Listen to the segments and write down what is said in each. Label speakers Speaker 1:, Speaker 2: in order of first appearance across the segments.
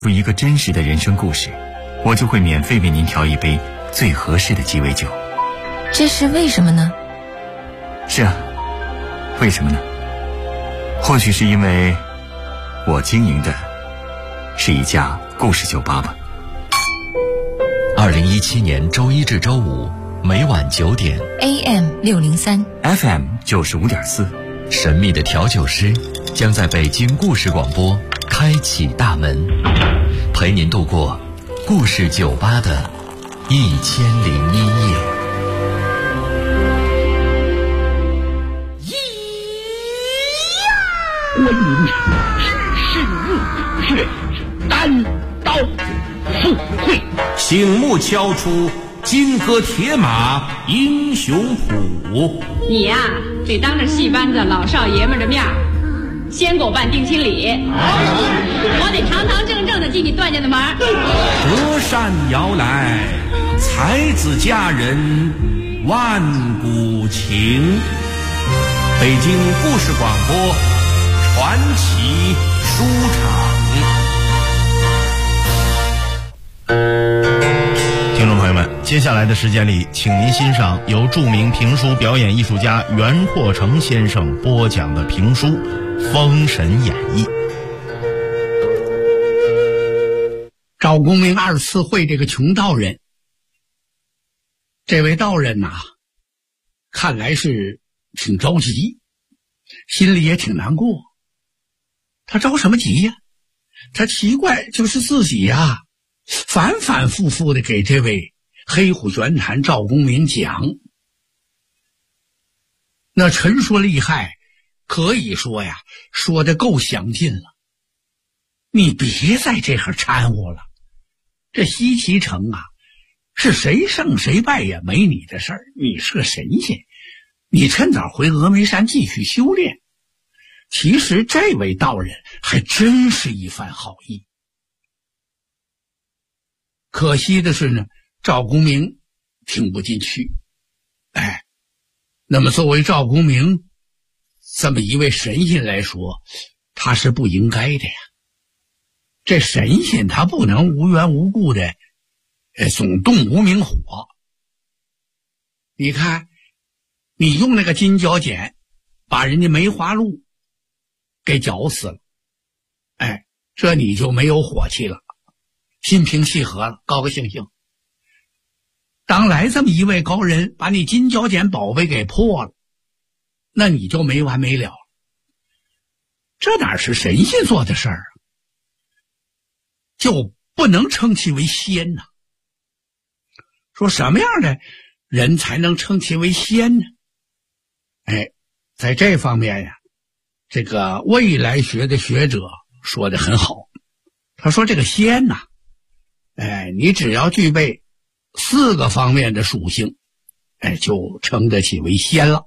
Speaker 1: 出一个真实的人生故事，我就会免费为您调一杯最合适的鸡尾酒。
Speaker 2: 这是为什么呢？
Speaker 1: 是啊，为什么呢？或许是因为我经营的是一家故事酒吧吧。
Speaker 3: 2017年周一至周五每晚9点
Speaker 2: AM 603
Speaker 1: FM 95.4，
Speaker 3: 神秘的调酒师将在北京故事广播开启大门，陪您度过故事酒吧的1001夜。
Speaker 4: 观音是日月单刀赴会，
Speaker 5: 醒目敲出金戈铁马英雄谱。
Speaker 6: 你呀，得当着戏班子老少爷们的面先给我办定亲礼，我得堂堂正正的进你段家的门。
Speaker 5: 德善摇来，才子佳人万古情。北京故事广播传奇书场。
Speaker 7: 听众朋友们，接下来的时间里，请您欣赏由著名评书表演艺术家袁阔成先生播讲的评书《封神演义》。
Speaker 4: 赵公明二次会这个穷道人，这位道人呐，看来是挺着急，心里也挺难过。他着什么急呀？他奇怪，就是自己呀，反反复复的给这位黑虎玄坛赵公明讲，那陈说厉害，可以说呀，说得够详尽了。你别在这儿掺和了，这西岐城啊，是谁胜谁败也没你的事儿。你是个神仙，你趁早回峨眉山继续修炼。其实这位道人还真是一番好意，可惜的是呢，赵公明听不进去。那么作为赵公明这么一位神仙来说，他是不应该的呀。这神仙他不能无缘无故的总动无名火。你看，你用那个金角剪把人家梅花鹿给绞死了，这你就没有火气了，心平气和了，高高兴兴。当来这么一位高人把你金角剪宝贝给破了，那你就没完没了。这哪是神仙做的事儿啊？就不能称其为仙呢？说什么样的人才能称其为仙呢？在这方面呀，这个未来学的学者说得很好。他说这个仙呐，你只要具备4个方面的属性，就称得起为仙了。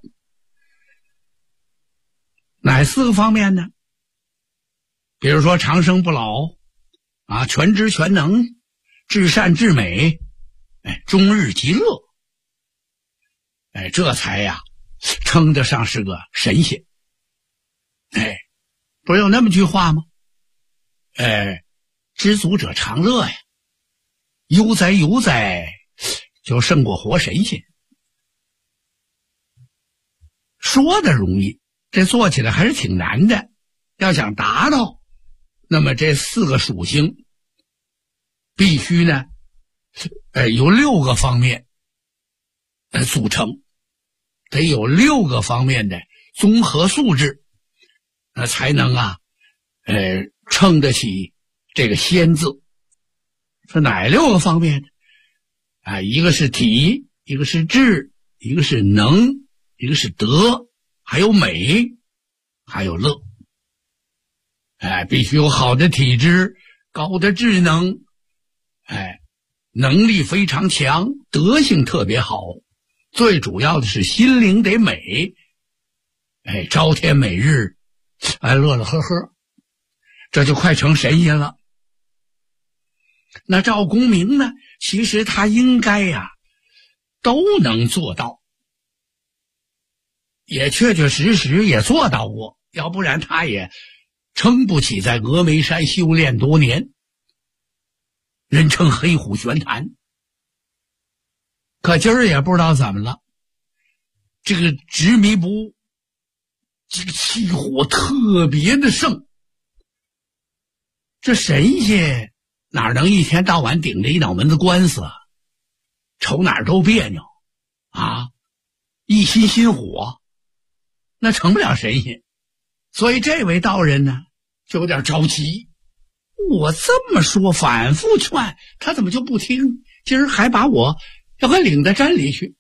Speaker 4: 哪4个方面呢？比如说长生不老啊，全知全能，至善至美，终日极乐，这才呀称得上是个神仙。不是有那么句话吗？知足者常乐呀，悠哉悠哉就胜过活神仙。说的容易，这做起来还是挺难的。要想达到，那么这4个属性必须呢由6个方面组成，得有6个方面的综合素质，才能称得起这个仙字。是哪6个方面呢？一个是体，一个是智，一个是能，一个是德，还有美，还有乐。必须有好的体质，高的智能，能力非常强，德性特别好，最主要的是心灵得美，朝天美日，乐乐呵呵，这就快成神仙了。那赵公明呢，其实他应该呀都能做到，也确确实实也做到过，要不然他也撑不起在峨眉山修炼多年。 人称黑虎玄坛。可今儿也不知道怎么了，这个执迷部这个气火特别的盛。这神仙哪能一天到晚顶着一脑门子官司啊，瞅哪儿都别扭啊，一心心火，那成不了神仙。所以这位道人呢就有点着急，我这么说反复劝他怎么就不听，今儿还把我要给领到镇里去。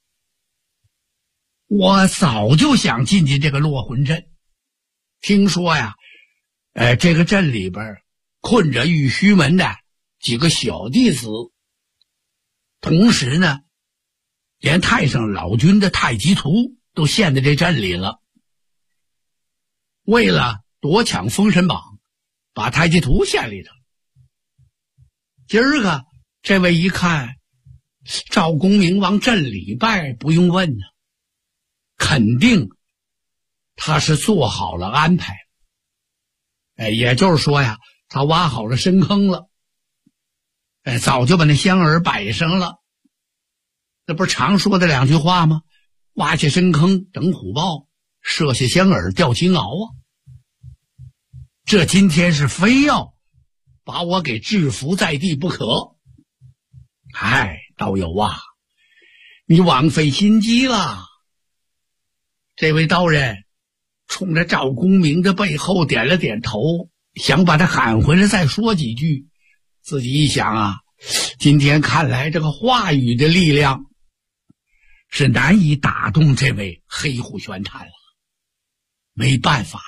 Speaker 4: 我早就想进这个落魂阵，听说呀这个镇里边困着玉虚门的几个小弟子，同时呢连太上老君的太极图都献在这镇里了。为了夺抢封神榜，把太极图献里头。今儿个这位一看赵公明往镇里拜，不用问呢，肯定他是做好了安排。也就是说呀，他挖好了深坑了，早就把那香饵摆上了。那不是常说的两句话吗？挖下深坑等虎豹，设下香饵钓金鳌啊。这今天是非要把我给制服在地不可。道友啊，你枉费心机了。这位道人冲着赵公明的背后点了点头，想把他喊回来再说几句。自己一想啊，今天看来这个话语的力量是难以打动这位黑虎玄坛了。没办法，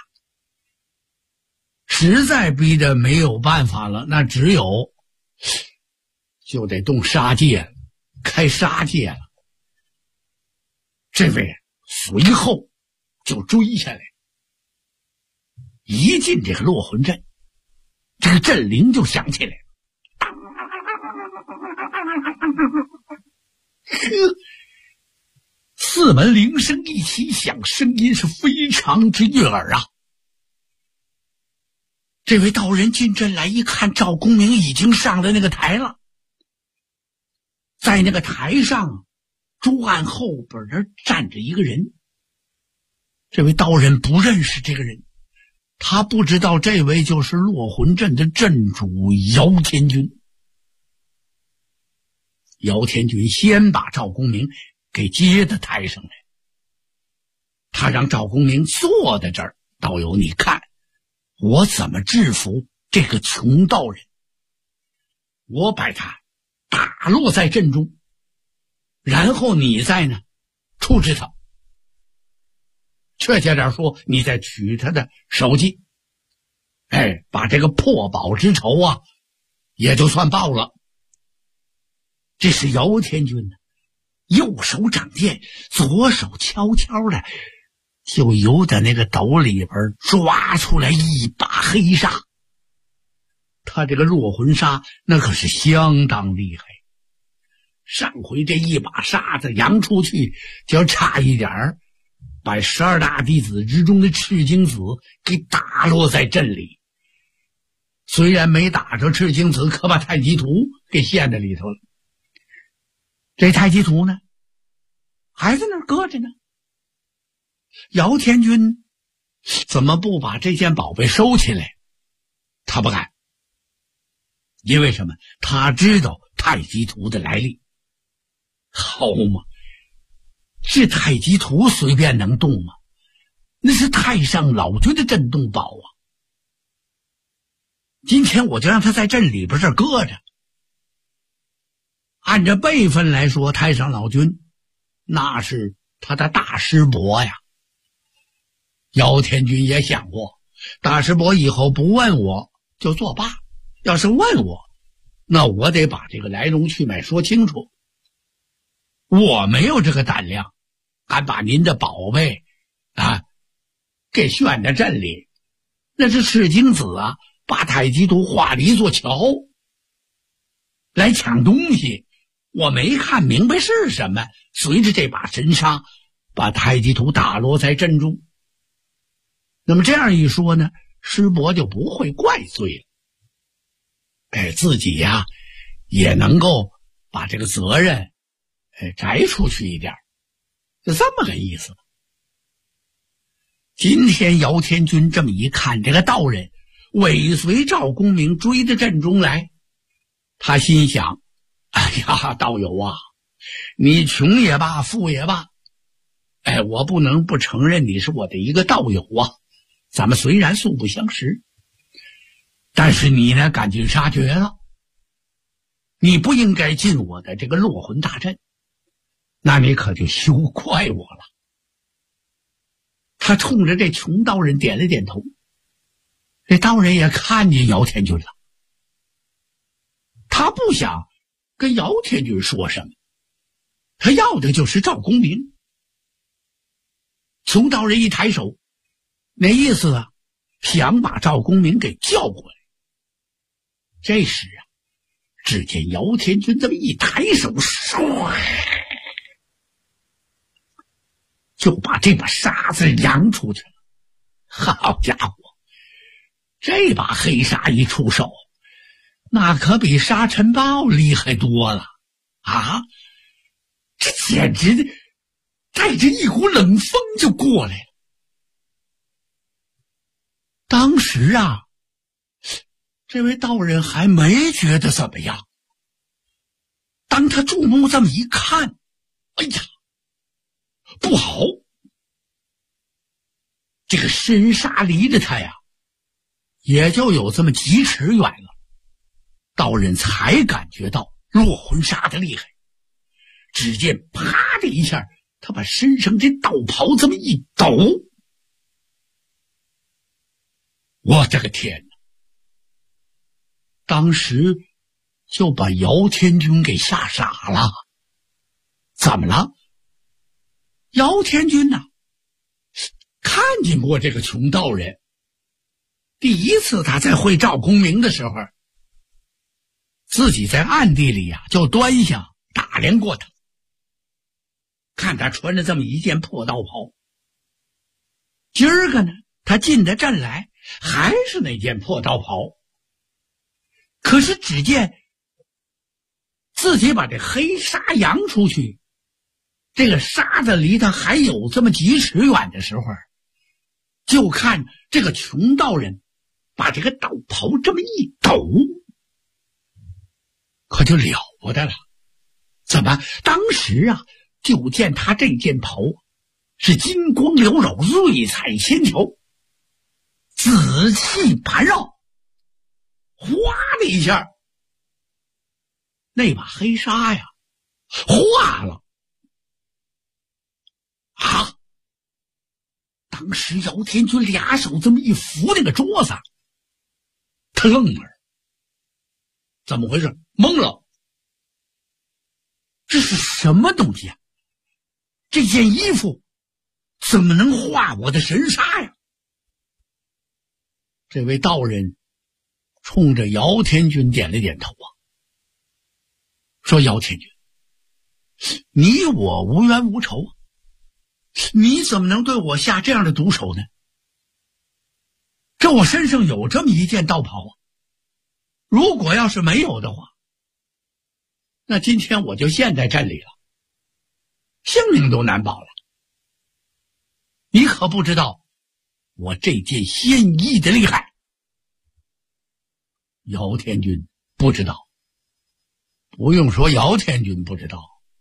Speaker 4: 实在逼得没有办法了，那只有就得动杀戒了，开杀戒了。这位随后就追下来，一进这个落魂阵，这个阵铃就响起来了。四门铃声一起响，声音是非常之悦耳啊。这位道人进阵来一看，赵公明已经上了那个台了。在那个台上，桌案后边那站着一个人。这位道人不认识这个人，他不知道这位就是落魂阵的阵主姚天军。姚天军先把赵公明给接到台上来，他让赵公明坐在这儿。道友，你看我怎么制服这个穷道人，我把他打落在阵中，然后你再呢处置他。确切点说，你再取他的首级，把这个破宝之仇啊也就算报了。这是姚天军呢，右手掌电，左手悄悄的就由在那个斗里边抓出来一把黑沙。他这个落魂沙那可是相当厉害，上回这一把沙子扬出去，就差一点儿把12大弟子之中的赤精子给打落在阵里。虽然没打着赤精子，可把太极图给献在里头了。这太极图呢还在那儿搁着呢。姚天军怎么不把这件宝贝收起来？他不敢。因为什么？他知道太极图的来历。好嘛，这太极图随便能动吗？那是太上老君的镇洞宝啊。今天我就让他在镇里边这儿搁着。按照辈分来说，太上老君那是他的大师伯呀。姚天军也想过，大师伯以后不问我就作罢，要是问我，那我得把这个来龙去脉说清楚。我没有这个胆量，敢把您的宝贝给炫在镇里。那是赤精子啊，把太极图画了一座桥来抢东西，我没看明白是什么，随着这把神沙把太极图打落在阵中。那么这样一说呢，师伯就不会怪罪了。自己呀也能够把这个责任摘出去一点，就这么个意思。今天姚天军这么一看，这个道人尾随赵公明追到阵中来，他心想，哎呀，道友啊，你穷也罢，富也罢，我不能不承认你是我的一个道友啊。咱们虽然素不相识，但是你呢赶尽杀绝了，你不应该进我的这个落魂大阵，那你可就休怪我了。他冲着这穷道人点了点头，这道人也看见姚天军了，他不想跟姚天军说什么，他要的就是赵公明。穷道人一抬手，那意思啊，想把赵公明给叫过来。这时啊，只见姚天军这么一抬手，就把这把沙子扬出去了。好家伙，这把黑沙一出手，那可比沙尘暴厉害多了啊！这简直带着一股冷风就过来了。当时啊，这位道人还没觉得怎么样，当他注目这么一看，哎呀，不好！这个深沙离着他呀，也就有这么几尺远了。道人才感觉到落魂沙的厉害，只见啪的一下，他把身上这道袍这么一抖，我的个天哪！当时就把姚天军给吓傻了。怎么了？姚天军呢，看见过这个穷道人，第一次他在会赵公明的时候，自己在暗地里啊就端详打量过他，看他穿着这么一件破道袍。今儿个呢，他进得阵来还是那件破道袍，可是只见自己把这黑沙扬出去，这个沙子离他还有这么几尺远的时候，就看这个穷道人把这个道袍这么一抖，可就了不得了。怎么当时啊，就见他这件袍是金光缭绕，瑞彩千条，紫气盘绕，哗的一下，那把黑纱呀化了啊！当时姚天军俩手这么一扶那个桌子，他愣了，怎么回事？懵了，这是什么东西啊？这件衣服怎么能化我的神纱呀？这位道人冲着姚天军点了点头啊，说：姚天军，你我无冤无仇啊，你怎么能对我下这样的毒手呢？这我身上有这么一件道袍啊，如果要是没有的话，那今天我就陷在阵里了，性命都难保了。你可不知道我这件仙衣的厉害。姚天军不知道，不用说姚天军不知道，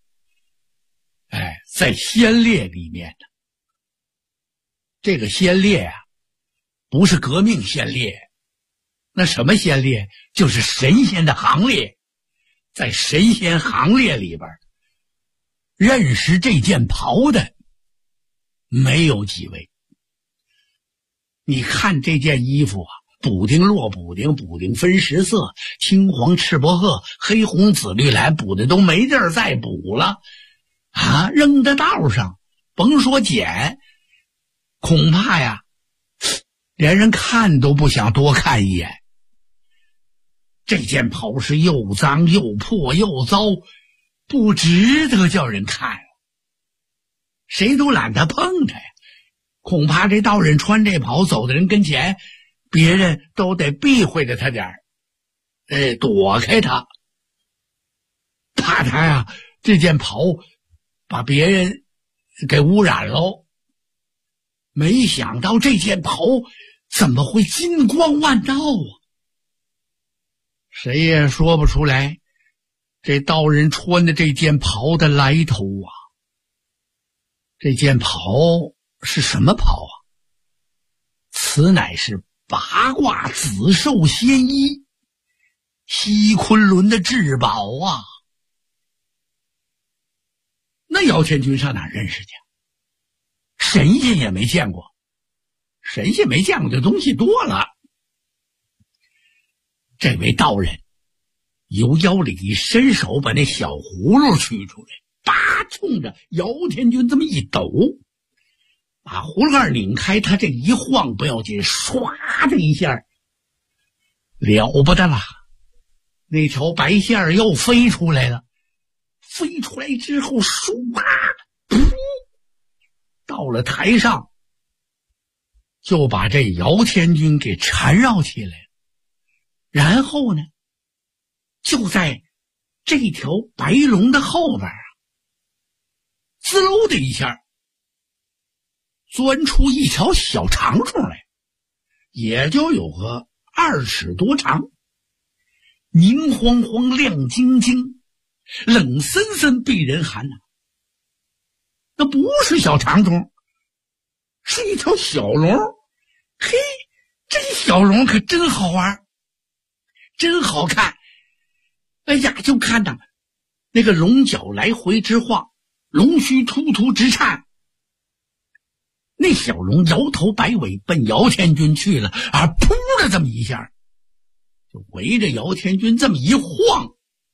Speaker 4: 在先烈里面呢，这个先烈啊，不是革命先烈，那什么先烈？就是神仙的行列。在神仙行列里边，认识这件袍的没有几位。你看这件衣服啊，补丁落补丁，补丁分10色，青黄赤薄褐，黑红紫绿蓝，补的都没地儿再补了啊！扔在道上，甭说捡，恐怕呀，连人看都不想多看一眼。这件袍是又脏又破又糟，不值得叫人看，谁都懒得碰它呀。恐怕这道人穿这袍走到人跟前，别人都得避讳着他点儿，躲开他。 怕他呀这件袍把别人给污染了。没想到这件袍怎么会金光万道啊？谁也说不出来这道人穿的这件袍的来头啊。这件袍是什么袍啊？此乃是八卦紫兽仙衣，西昆仑的至宝啊。那姚天军上哪认识去？神仙也没见过，神仙没见过的东西多了。这位道人由腰里一伸手，把那小葫芦取出来，叭，冲着姚天军这么一抖，把葫芦盖拧开，他这一晃不要紧，唰的一下，了不得了，那条白线又飞出来了。飞出来之后，唰，噗，到了台上，就把这姚天军给缠绕起来了。然后呢，就在这条白龙的后边啊，滋溜的一下钻出一条小长虫来，也就有个2尺多长，明晃晃亮晶晶，冷森森避人寒呐。那不是小长虫，是一条小龙。嘿，这小龙可真好玩，真好看。哎呀，就看到那个龙角来回直晃，龙须突突直颤。那小龙摇头摆尾奔姚天军去了，噗的这么一下，就围着姚天军这么一晃。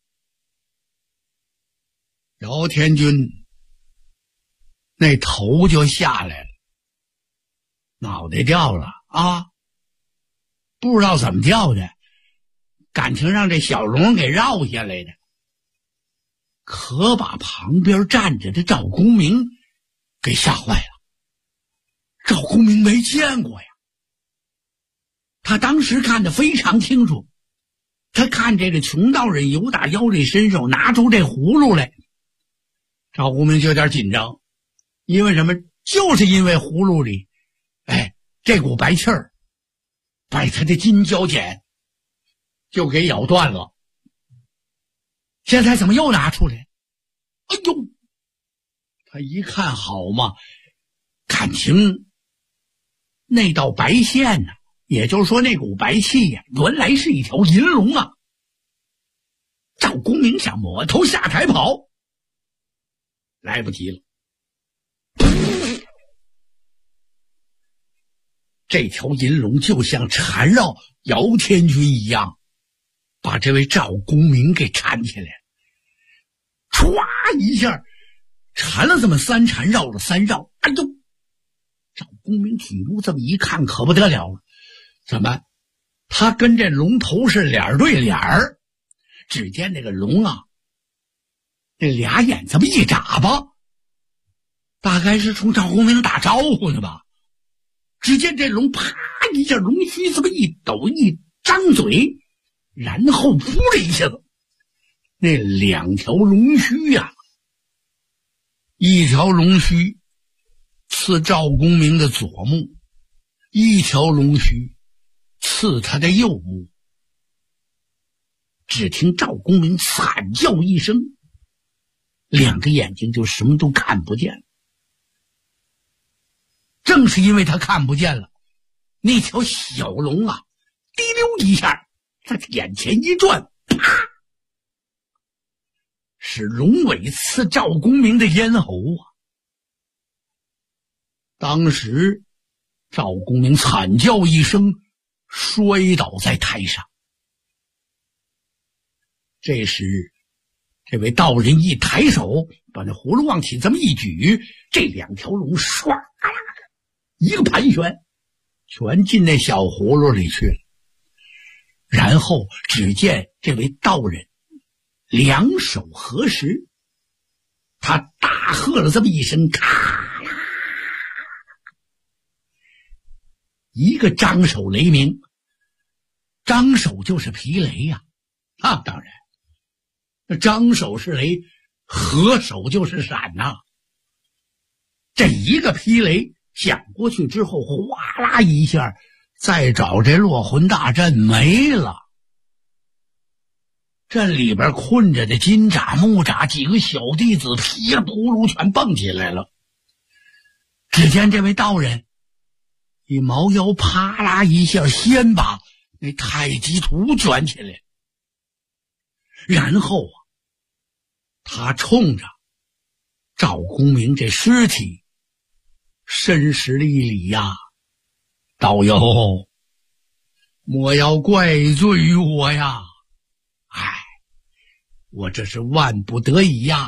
Speaker 4: 姚天军那头就下来了，脑袋掉了啊！不知道怎么掉的，感情让这小龙给绕下来的，可把旁边站着的赵公明给吓坏了。赵公明没见过呀，他当时看得非常清楚，他看这个穷道人由打腰里伸手拿出这葫芦来，赵公明就有点紧张，因为什么？就是因为葫芦里这股白气儿把他的金角剪就给咬断了。现在怎么又拿出来？哎呦，他一看好嘛，感情那道白线呢，也就是说那股白气呀，原来是一条银龙啊。赵公明想抹头下台跑，来不及了。这条银龙就像缠绕姚天军一样，把这位赵公明给缠起来，唰一下缠了这么3缠，绕了3绕。哎呦，赵公明举目这么一看，可不得了了，怎么他跟这龙头是脸对脸儿？只见那个龙啊，那俩眼这么一眨巴，大概是冲赵公明打招呼呢吧。只见这龙啪一下，龙须这么一抖，一张嘴，然后扑的一下子，那2条龙须呀，一条龙须刺赵公明的左目，一条龙须刺他的右目。只听赵公明惨叫一声，2个眼睛就什么都看不见了。正是因为他看不见了，那条小龙啊，滴溜一下在眼前一转，啪，使龙尾刺赵公明的咽喉啊！当时赵公明惨叫一声，摔倒在台上。这时这位道人一抬手，把那葫芦往起这么一举，这2条龙唰一个盘旋，全进那小葫芦里去了。然后只见这位道人2手合十，他大喝了这么一声，咔啦，一个张手雷鸣。张手就是皮雷呀，当然张手是雷，合手就是闪呐。这一个劈雷响过去之后，哗啦一下，再找这落魂大阵没了。阵里边困着的金吒、木吒几个小弟子噼里扑噜全蹦起来了。只见这位道人一毛腰啪啦一下，先把那太极图卷起来，然后他冲着赵公明这尸体深施了一礼呀：“道友，莫要怪罪于我呀！我这是万不得已呀，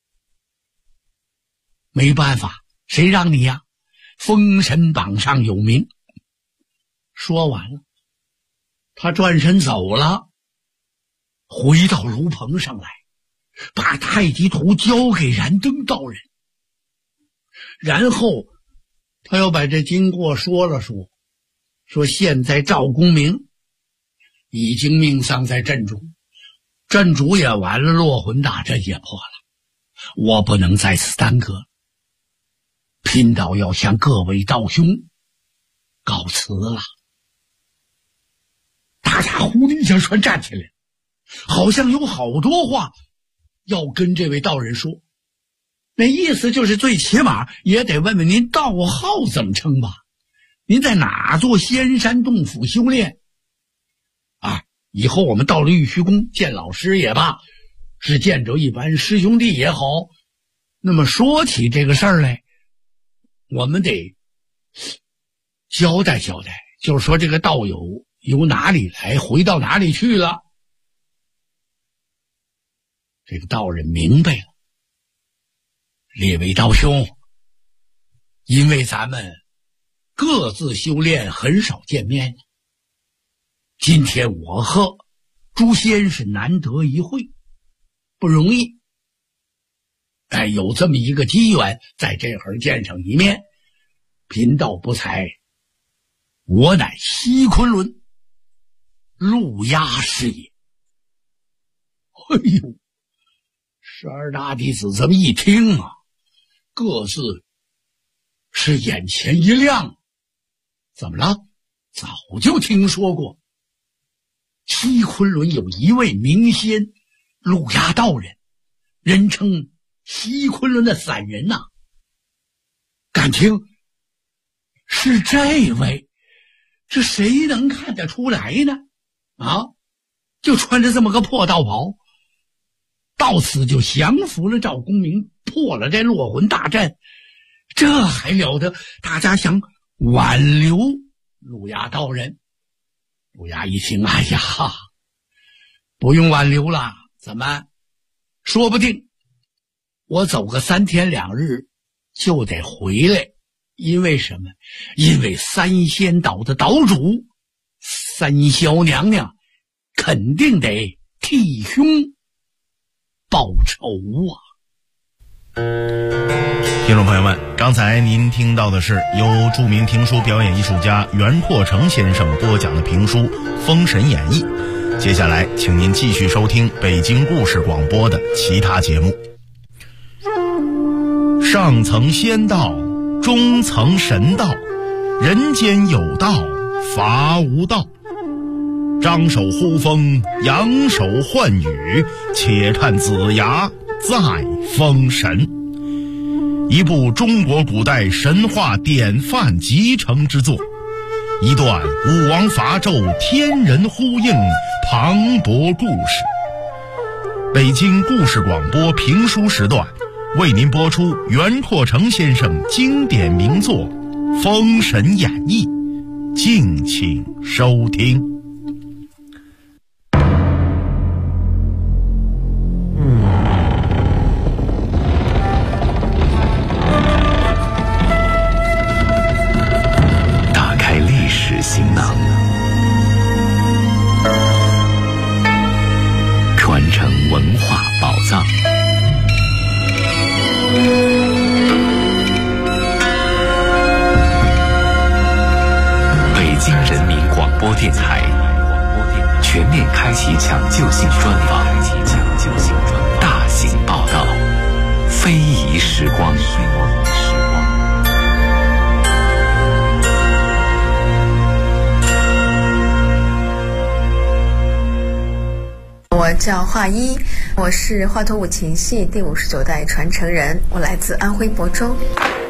Speaker 4: 没办法，谁让你呀？封神榜上有名。”说完了，他转身走了，回到炉棚上来，把太极图交给燃灯道人，然后他又把这经过说了说，说现在赵公明已经命丧在阵中，阵主也完了，落魂大阵也破了，我不能在此耽搁，贫道要向各位道兄告辞了。大家呼的一下全站起来，好像有好多话要跟这位道人说，那意思就是最起码也得问问您道号怎么称吧，您在哪座仙山洞府修炼啊？以后我们到了玉虚宫见老师也罢，是见着一般师兄弟也好，那么说起这个事儿来，我们得交代交代，就是说这个道友由哪里来，回到哪里去了。这个道人明白了，列位道兄，因为咱们各自修炼很少见面，今天我和诸仙是难得一会，不容易，有这么一个机缘，在这会儿见上一面，贫道不才，我乃西昆仑陆压师也。哎呦，十二大弟子这么一听啊，各自是眼前一亮。怎么了？早就听说过西昆仑有一位名仙陆压道人，人称西昆仑的散人呐。感情是这位，这谁能看得出来呢？就穿着这么个破道袍，到此就降服了赵公明，破了这落魂大阵，这还了得？大家想挽留陆压道人。陆压一听，哎呀，不用挽留了，怎么说不定我走个3天2日就得回来。因为什么？因为三仙岛的岛主三霄娘娘肯定得替兄报仇啊！
Speaker 7: 听众朋友们，刚才您听到的是由著名评书表演艺术家袁阔成先生播讲的评书《封神演义》。接下来请您继续收听北京故事广播的其他节目。上层仙道，中层神道，人间有道，伐无道。张手呼风，扬手唤雨，且看子牙再封神。一部中国古代神话典范集成之作，一段武王伐纣天人呼应磅礴故事。北京故事广播评书时段为您播出袁阔成先生经典名作《封神演义》，敬请收听。
Speaker 1: 打开历史行囊，传承文化宝藏。北京人民广播电台全面开启抢救性专访。
Speaker 8: 叫华一，我是华佗五禽戏第59代传承人，我来自安徽亳州。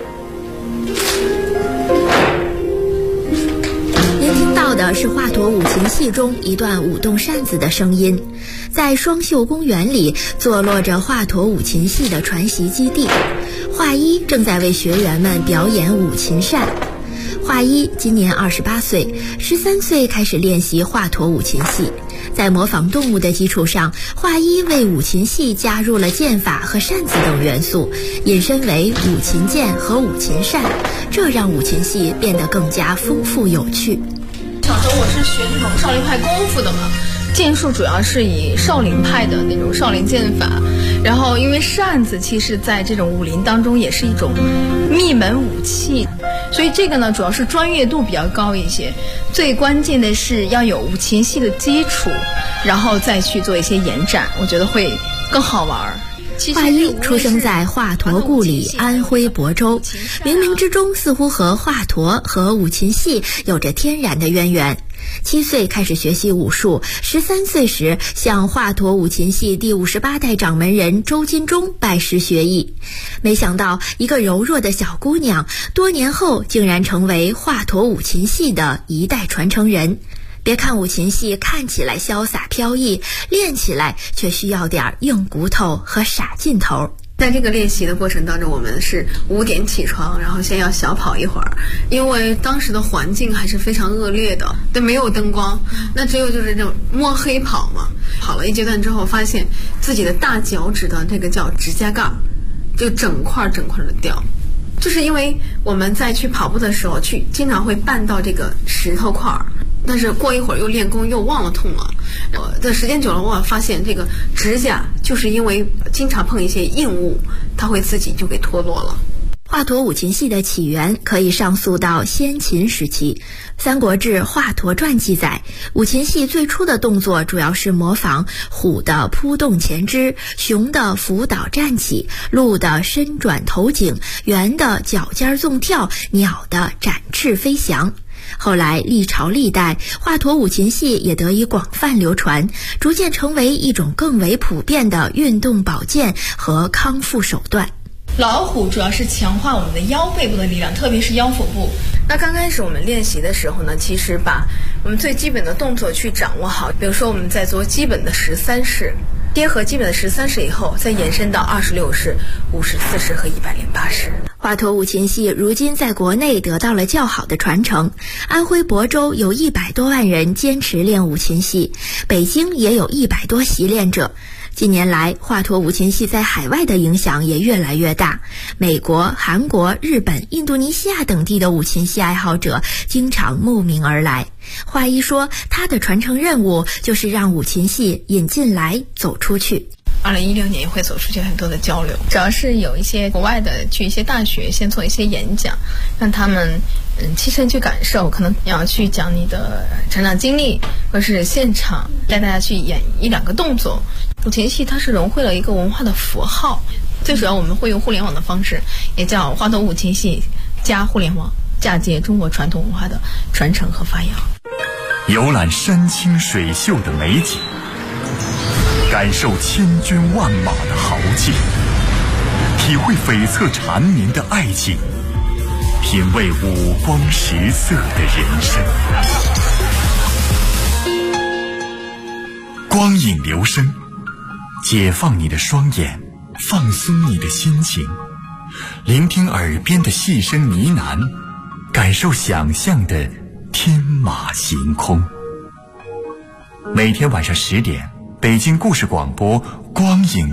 Speaker 2: 您听到的是华佗五禽戏中一段舞动扇子的声音。在双秀公园里坐落着华佗五禽戏的传习基地，华一正在为学员们表演五禽扇。华一今年28岁，13岁开始练习华佗五禽戏。在模仿动物的基础上，华一为五禽戏加入了剑法和扇子等元素，引申为五禽剑和五禽扇，这让五禽戏变得更加丰富有趣。
Speaker 9: 小时候我是学这种少林派功夫的嘛，剑术主要是以少林派的那种少林剑法，然后因为扇子其实在这种武林当中也是一种秘门武器，所以这个呢主要是专业度比较高一些，最关键的是要有五禽戏的基础，然后再去做一些延展，我觉得会更好玩。
Speaker 2: 华一出生在华佗故里安徽亳州，冥冥之中似乎和华佗和五禽戏有着天然的渊源。7岁开始学习武术，13岁时向华佗五禽戏第58代掌门人周金忠拜师学艺。没想到一个柔弱的小姑娘，多年后竟然成为华佗五禽戏的一代传承人。别看五禽戏看起来潇洒飘逸，练起来却需要点硬骨头和傻劲头。
Speaker 8: 在这个练习的过程当中，我们是5点起床，然后先要小跑一会儿，因为当时的环境还是非常恶劣的，对，没有灯光，那只有就是这种摸黑跑嘛。跑了一阶段之后，发现自己的大脚趾的这个叫指甲盖就整块的掉，就是因为我们在去跑步的时候经常会绊到这个石头块儿。但是过一会儿又练功又忘了痛了，这时间久了我发现这个指甲就是因为经常碰一些硬物，它会自己就给脱落了。
Speaker 2: 华佗五禽戏的起源可以上溯到先秦时期，《三国志·华佗传》记载，五禽戏最初的动作主要是模仿虎的扑动前肢，熊的伏倒站起，鹿的伸转头颈，猿的脚尖纵跳，鸟的展翅飞翔。后来历朝历代，华佗五禽戏也得以广泛流传，逐渐成为一种更为普遍的运动保健和康复手段。
Speaker 9: 老虎主要是强化我们的腰背部的力量，特别是腰腹部。
Speaker 8: 那刚开始我们练习的时候呢，其实把我们最基本的动作去掌握好，比如说我们在做基本的13式，结合基本的13式以后，再延伸到26式、54式和108式。
Speaker 2: 华佗五禽戏如今在国内得到了较好的传承，安徽亳州有100多万人坚持练五禽戏，北京也有100多习练者。近年来，华佗五禽戏在海外的影响也越来越大，美国、韩国、日本、印度尼西亚等地的五禽戏爱好者经常慕名而来。华一说，他的传承任务就是让五禽戏引进来走出去。
Speaker 9: 2016年也会走出去很多的交流，主要是有一些国外的去一些大学先做一些演讲，让他们亲身去感受，可能要去讲你的成长经历，或是现场带大家去演1-2个动作。五禽戏它是融汇了一个文化的符号，最主要我们会用互联网的方式，也叫华佗五禽戏加互联网，嫁接中国传统文化的传承和发扬。
Speaker 1: 游览山清水秀的美景，感受千军万马的豪气，体会悱恻缠绵的爱情，品味五光十色的人生。光影流声，解放你的双眼，放松你的心情，聆听耳边的细声呢喃，感受想象的天马行空。每天晚上10点，北京故事广播光影